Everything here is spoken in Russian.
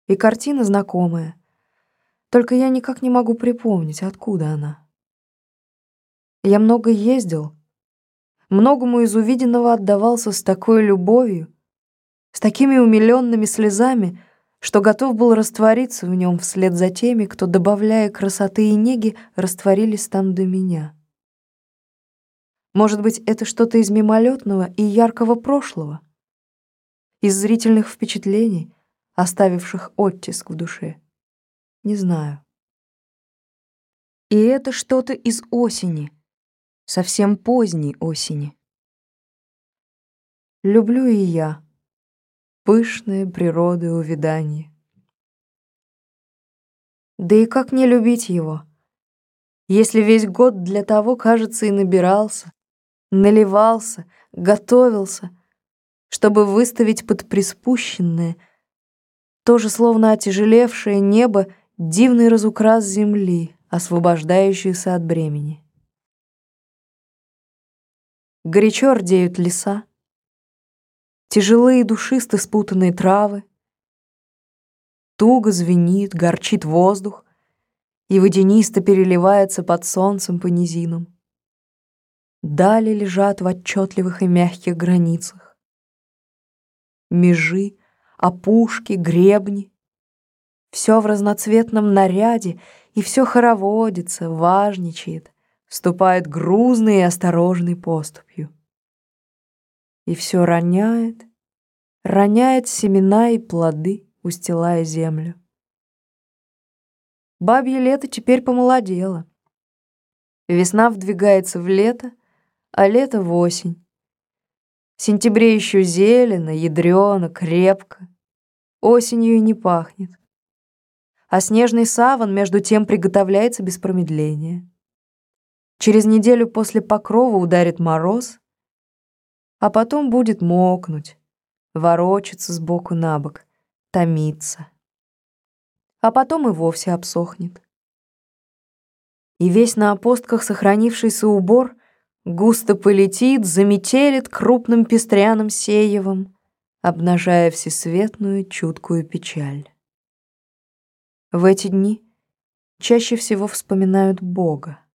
И картина знакомая, только я никак не могу припомнить, откуда она. Я много ездил, многому из увиденного отдавался с такой любовью, с такими умиленными слезами, что готов был раствориться в нем вслед за теми, кто, добавляя красоты и неги, растворились там до меня. Может быть, это что-то из мимолетного и яркого прошлого, из зрительных впечатлений, оставивших оттиск в душе. Не знаю. И это что-то из осени, совсем поздней осени. Люблю и я пышные природы увяданье. Да и как не любить его, если весь год для того, кажется, и набирался, наливался, готовился, чтобы выставить под приспущенное, тоже словно отяжелевшее небо, дивный разукрас земли, освобождающийся от бремени. Горячо рдеют леса, тяжелые и душисто спутанные травы, туго звенит, горчит воздух и водянисто переливается под солнцем по низинам. Дали лежат в отчетливых и мягких границах. Межи, опушки, гребни. Все в разноцветном наряде, и все хороводится, важничает, ступает грузной и осторожной поступью. И все роняет, роняет семена и плоды, устилая землю. Бабье лето теперь помолодело. Весна вдвигается в лето, а лето в осень. В сентябре еще зелено, ядрено, крепко. Осенью и не пахнет. А снежный саван между тем приготовляется без промедления. Через неделю после покрова ударит мороз, а потом будет мокнуть, ворочаться сбоку на бок, томиться. А потом и вовсе обсохнет. И весь на опостках сохранившийся убор густо полетит, заметелит крупным пестряным сеевом, обнажая всесветную чуткую печаль. В эти дни чаще всего вспоминают Бога.